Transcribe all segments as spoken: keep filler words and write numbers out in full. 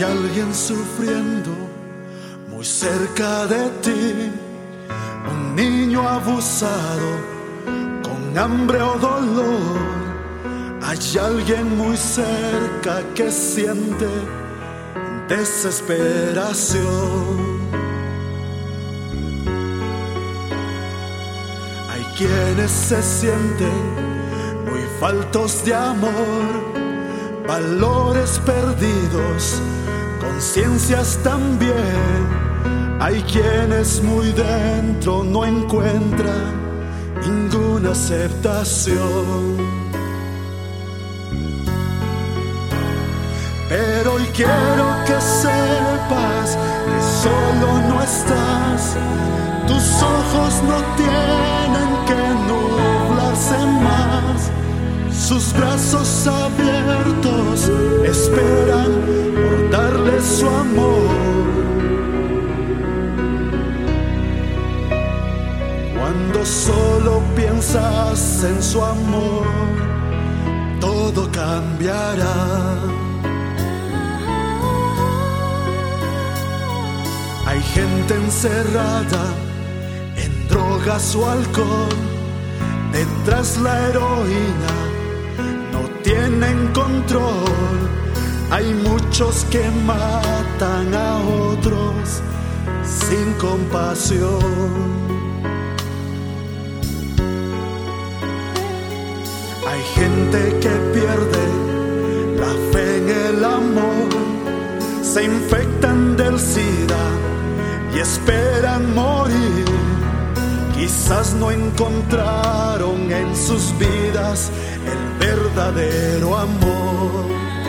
alguien sufriendo muy cerca de ti, un niño abusado con hambre o dolor. Hay alguien muy cerca que siente desesperación. Hay quienes se sienten muy faltos de amor, valores perdidos, conciencias también. Hay quienes muy dentro no encuentran ninguna aceptación. Pero hoy quiero que sepas que solo no estás. Tus ojos no tienen que nublarse más. Sus brazos abiertos esperan por darle su amor. Cuando solo piensas en su amor, todo cambiará. Hay gente encerrada en drogas o alcohol, detrás la heroína no tienen control. Hay muchos que matan a otros sin compasión. Hay gente que pierde la fe en el amor, se infectan del SIDA y esperan morir. Quizás no encontraron en sus vidas el verdadero amor.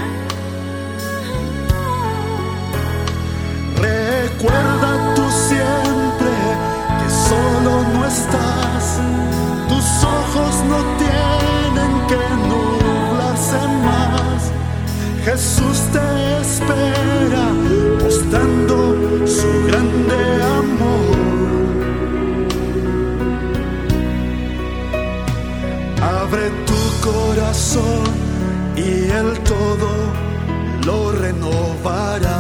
Recuerda tú siempre que solo no estás. Tus ojos no tienen que nublarse más. Jesús te espera mostrando su grande amor. Abre tu corazón y Él todo lo renovará.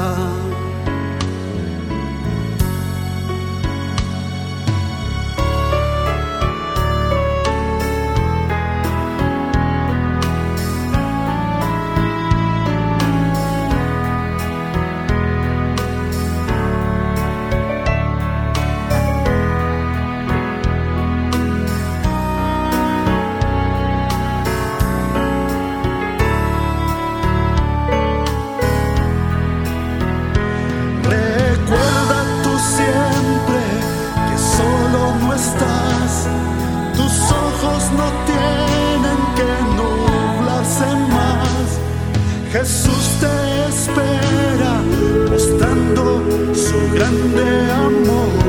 Tus ojos no tienen que nublarse más. Jesús te espera mostrando su grande amor.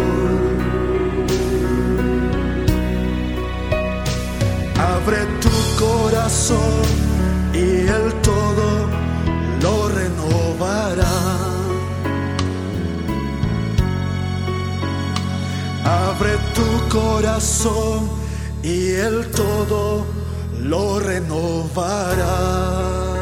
Abre tu corazón y Él todo lo renovará. Abre tu corazón y Él todo lo renovará.